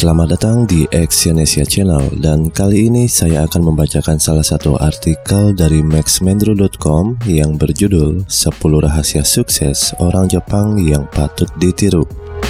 Selamat datang di Exyonesia Channel, dan kali ini saya akan membacakan salah satu artikel dari maxmendro.com yang berjudul 10 rahasia sukses orang Jepang yang patut ditiru.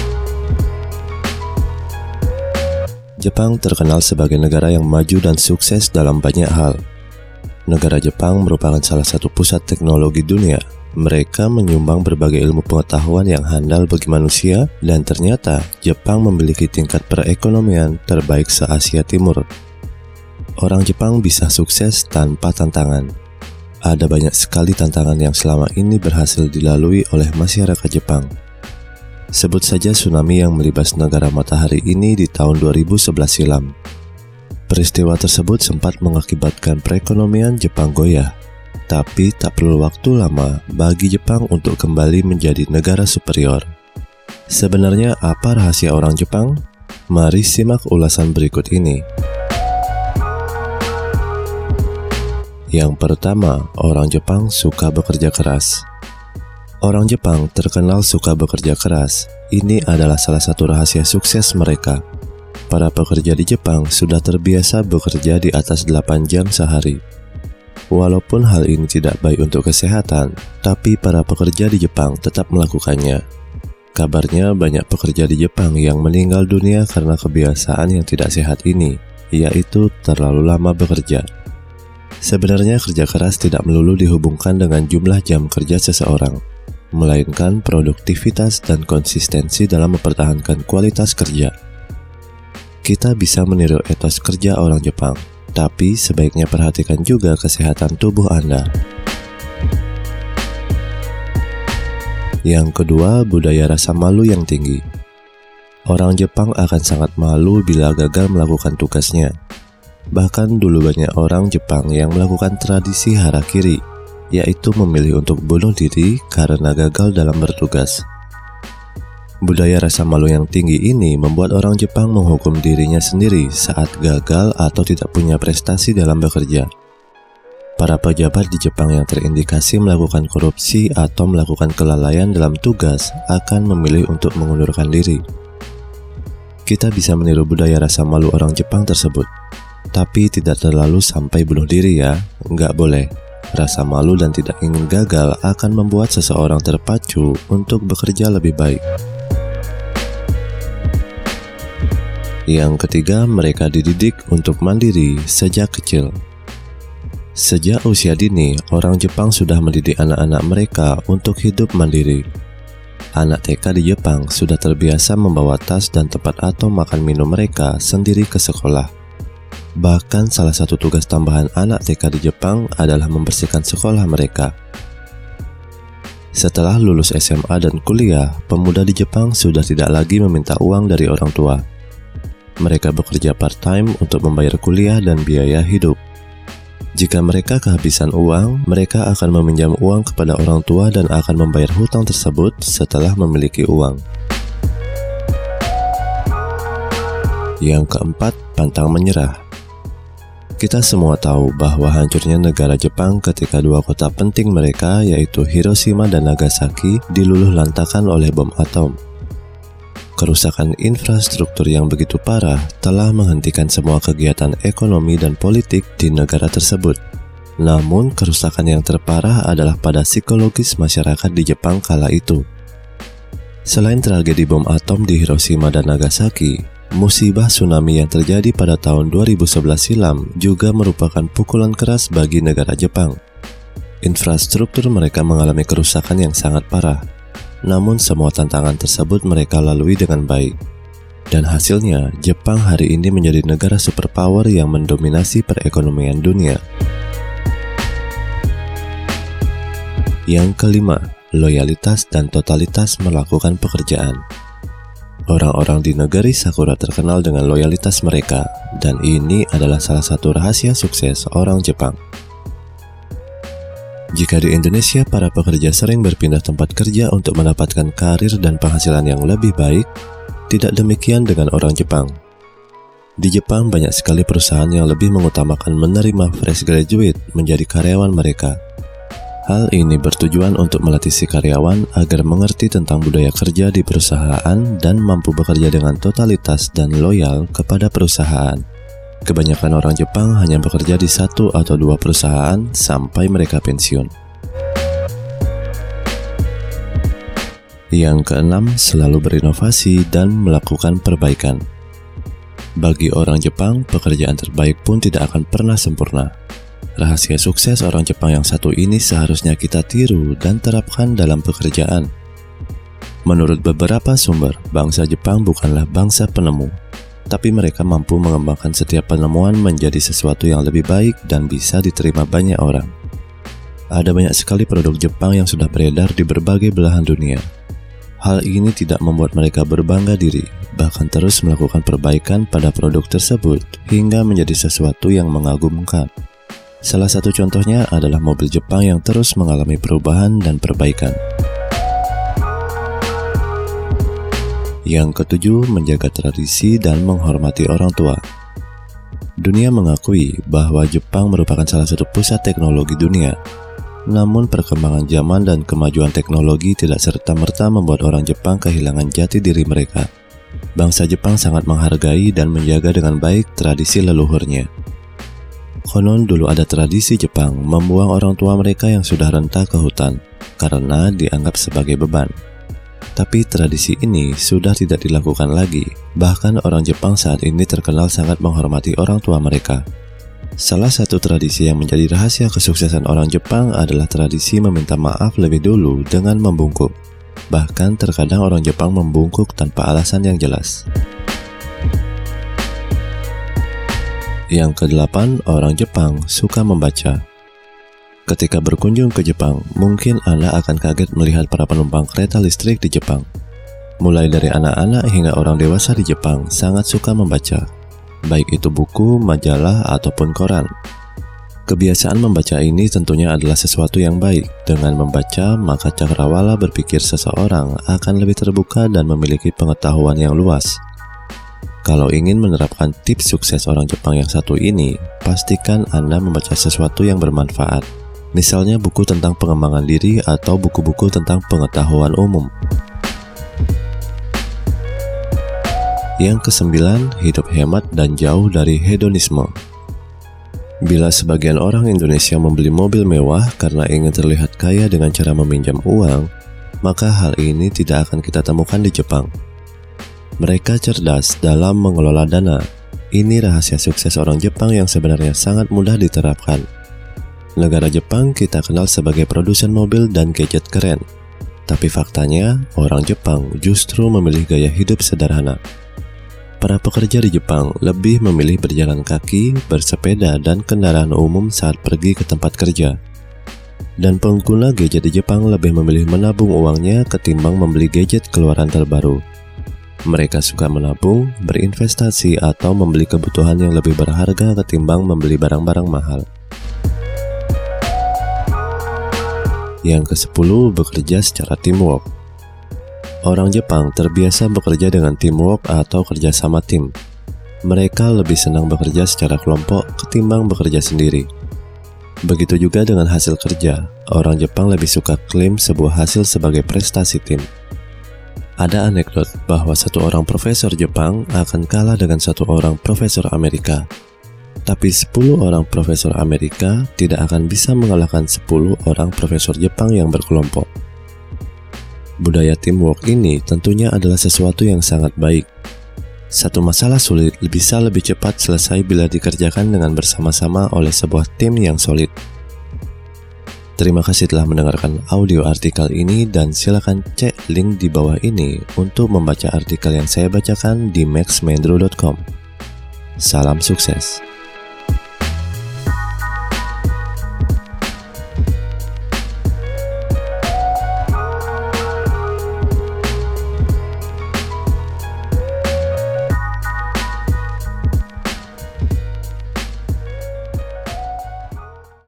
Jepang terkenal sebagai negara yang maju dan sukses dalam banyak hal. Negara Jepang merupakan salah satu pusat teknologi dunia. Mereka menyumbang berbagai ilmu pengetahuan yang handal bagi manusia, dan ternyata Jepang memiliki tingkat perekonomian terbaik se-Asia Timur. Orang Jepang bisa sukses tanpa tantangan. Ada banyak sekali tantangan yang selama ini berhasil dilalui oleh masyarakat Jepang. Sebut saja tsunami yang melibas negara matahari ini di tahun 2011 silam. Peristiwa tersebut sempat mengakibatkan perekonomian Jepang goyah. Tapi tak perlu waktu lama bagi Jepang untuk kembali menjadi negara superior. Sebenarnya apa rahasia orang Jepang? Mari simak ulasan berikut ini. Yang pertama, orang Jepang suka bekerja keras. Orang Jepang terkenal suka bekerja keras. Ini adalah salah satu rahasia sukses mereka. Para pekerja di Jepang sudah terbiasa bekerja di atas 8 jam sehari. Walaupun hal ini tidak baik untuk kesehatan, tapi para pekerja di Jepang tetap melakukannya. Kabarnya banyak pekerja di Jepang yang meninggal dunia karena kebiasaan yang tidak sehat ini, yaitu terlalu lama bekerja. Sebenarnya kerja keras tidak melulu dihubungkan dengan jumlah jam kerja seseorang, melainkan produktivitas dan konsistensi dalam mempertahankan kualitas kerja. Kita bisa meniru etos kerja orang Jepang, tapi sebaiknya perhatikan juga kesehatan tubuh Anda. Yang kedua, budaya rasa malu yang tinggi. Orang Jepang akan sangat malu bila gagal melakukan tugasnya. Bahkan dulu banyak orang Jepang yang melakukan tradisi harakiri, yaitu memilih untuk bunuh diri karena gagal dalam bertugas. Budaya rasa malu yang tinggi ini membuat orang Jepang menghukum dirinya sendiri saat gagal atau tidak punya prestasi dalam bekerja. Para pejabat di Jepang yang terindikasi melakukan korupsi atau melakukan kelalaian dalam tugas akan memilih untuk mengundurkan diri. Kita bisa meniru budaya rasa malu orang Jepang tersebut, tapi tidak terlalu sampai bunuh diri ya, nggak boleh. Rasa malu dan tidak ingin gagal akan membuat seseorang terpacu untuk bekerja lebih baik. Yang ketiga, mereka dididik untuk mandiri sejak kecil. Sejak usia dini, orang Jepang sudah mendidik anak-anak mereka untuk hidup mandiri. Anak TK di Jepang sudah terbiasa membawa tas dan tempat atau makan minum mereka sendiri ke sekolah. Bahkan salah satu tugas tambahan anak TK di Jepang adalah membersihkan sekolah mereka. Setelah lulus SMA dan kuliah, pemuda di Jepang sudah tidak lagi meminta uang dari orang tua. Mereka bekerja part-time untuk membayar kuliah dan biaya hidup. Jika mereka kehabisan uang, mereka akan meminjam uang kepada orang tua dan akan membayar hutang tersebut setelah memiliki uang. Yang keempat, pantang menyerah. Kita semua tahu bahwa hancurnya negara Jepang ketika dua kota penting mereka, yaitu Hiroshima dan Nagasaki, diluluhlantakan oleh bom atom. Kerusakan infrastruktur yang begitu parah telah menghentikan semua kegiatan ekonomi dan politik di negara tersebut. Namun, kerusakan yang terparah adalah pada psikologis masyarakat di Jepang kala itu. Selain tragedi bom atom di Hiroshima dan Nagasaki, musibah tsunami yang terjadi pada tahun 2011 silam juga merupakan pukulan keras bagi negara Jepang. Infrastruktur mereka mengalami kerusakan yang sangat parah. Namun semua tantangan tersebut mereka lalui dengan baik. Dan hasilnya, Jepang hari ini menjadi negara superpower yang mendominasi perekonomian dunia. Yang kelima, loyalitas dan totalitas melakukan pekerjaan. Orang-orang di negeri Sakura terkenal dengan loyalitas mereka, dan ini adalah salah satu rahasia sukses orang Jepang. Jika di Indonesia para pekerja sering berpindah tempat kerja untuk mendapatkan karir dan penghasilan yang lebih baik, tidak demikian dengan orang Jepang. Di Jepang banyak sekali perusahaan yang lebih mengutamakan menerima fresh graduate menjadi karyawan mereka. Hal ini bertujuan untuk melatih si karyawan agar mengerti tentang budaya kerja di perusahaan dan mampu bekerja dengan totalitas dan loyal kepada perusahaan. Kebanyakan orang Jepang hanya bekerja di 1 atau 2 perusahaan sampai mereka pensiun. Yang keenam, selalu berinovasi dan melakukan perbaikan. Bagi orang Jepang, pekerjaan terbaik pun tidak akan pernah sempurna. Rahasia sukses orang Jepang yang satu ini seharusnya kita tiru dan terapkan dalam pekerjaan. Menurut beberapa sumber, bangsa Jepang bukanlah bangsa penemu, tapi mereka mampu mengembangkan setiap penemuan menjadi sesuatu yang lebih baik dan bisa diterima banyak orang. Ada banyak sekali produk Jepang yang sudah beredar di berbagai belahan dunia. Hal ini tidak membuat mereka berbangga diri, bahkan terus melakukan perbaikan pada produk tersebut hingga menjadi sesuatu yang mengagumkan. Salah satu contohnya adalah mobil Jepang yang terus mengalami perubahan dan perbaikan. Yang ketujuh, menjaga tradisi dan menghormati orang tua. Dunia mengakui bahwa Jepang merupakan salah satu pusat teknologi dunia. Namun perkembangan zaman dan kemajuan teknologi tidak serta-merta membuat orang Jepang kehilangan jati diri mereka. Bangsa Jepang sangat menghargai dan menjaga dengan baik tradisi leluhurnya. Konon dulu ada tradisi Jepang membuang orang tua mereka yang sudah renta ke hutan karena dianggap sebagai beban. Tapi tradisi ini sudah tidak dilakukan lagi. Bahkan orang Jepang saat ini terkenal sangat menghormati orang tua mereka. Salah satu tradisi yang menjadi rahasia kesuksesan orang Jepang adalah tradisi meminta maaf lebih dulu dengan membungkuk. Bahkan terkadang orang Jepang membungkuk tanpa alasan yang jelas. Yang kedelapan, orang Jepang suka membaca. Ketika berkunjung ke Jepang, mungkin Anda akan kaget melihat para penumpang kereta listrik di Jepang. Mulai dari anak-anak hingga orang dewasa di Jepang sangat suka membaca, baik itu buku, majalah, ataupun koran. Kebiasaan membaca ini tentunya adalah sesuatu yang baik. Dengan membaca, maka cakrawala berpikir seseorang akan lebih terbuka dan memiliki pengetahuan yang luas. Kalau ingin menerapkan tips sukses orang Jepang yang satu ini, pastikan Anda membaca sesuatu yang bermanfaat. Misalnya buku tentang pengembangan diri atau buku-buku tentang pengetahuan umum. Yang kesembilan, hidup hemat dan jauh dari hedonisme. Bila sebagian orang Indonesia membeli mobil mewah karena ingin terlihat kaya dengan cara meminjam uang, maka hal ini tidak akan kita temukan di Jepang. Mereka cerdas dalam mengelola dana. Ini rahasia sukses orang Jepang yang sebenarnya sangat mudah diterapkan. Negara Jepang kita kenal sebagai produsen mobil dan gadget keren. Tapi faktanya, orang Jepang justru memilih gaya hidup sederhana. Para pekerja di Jepang lebih memilih berjalan kaki, bersepeda, dan kendaraan umum saat pergi ke tempat kerja. Dan pengguna gadget di Jepang lebih memilih menabung uangnya ketimbang membeli gadget keluaran terbaru. Mereka suka menabung, berinvestasi, atau membeli kebutuhan yang lebih berharga ketimbang membeli barang-barang mahal. Yang ke-10, bekerja secara teamwork. Orang Jepang terbiasa bekerja dengan teamwork atau kerja sama tim. Mereka lebih senang bekerja secara kelompok ketimbang bekerja sendiri. Begitu juga dengan hasil kerja. Orang Jepang lebih suka klaim sebuah hasil sebagai prestasi tim. Ada anekdot bahwa satu orang profesor Jepang akan kalah dengan satu orang profesor Amerika. Tapi 10 orang profesor Amerika tidak akan bisa mengalahkan 10 orang profesor Jepang yang berkelompok. Budaya teamwork ini tentunya adalah sesuatu yang sangat baik. Satu masalah sulit bisa lebih cepat selesai bila dikerjakan dengan bersama-sama oleh sebuah tim yang solid. Terima kasih telah mendengarkan audio artikel ini dan silakan cek link di bawah ini untuk membaca artikel yang saya bacakan di maxmendro.com. Salam sukses.